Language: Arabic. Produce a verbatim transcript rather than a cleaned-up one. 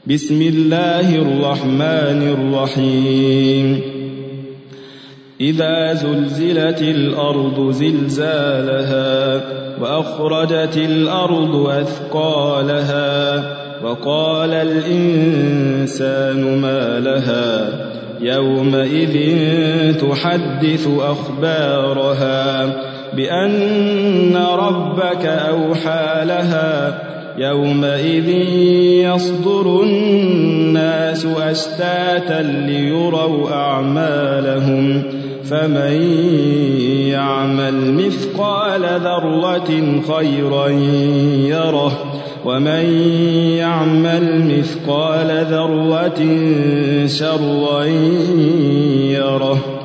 بسم الله الرحمن الرحيم إذا زلزلت الأرض زلزالها وأخرجت الأرض أثقالها وقال الإنسان ما لها يومئذ تحدث أخبارها بأن ربك أوحى لها يومئذ يصدر الناس أشتاتا ليروا أعمالهم فمن يعمل مثقال ذرة خيرا يره ومن يعمل مثقال ذرة شرا يره.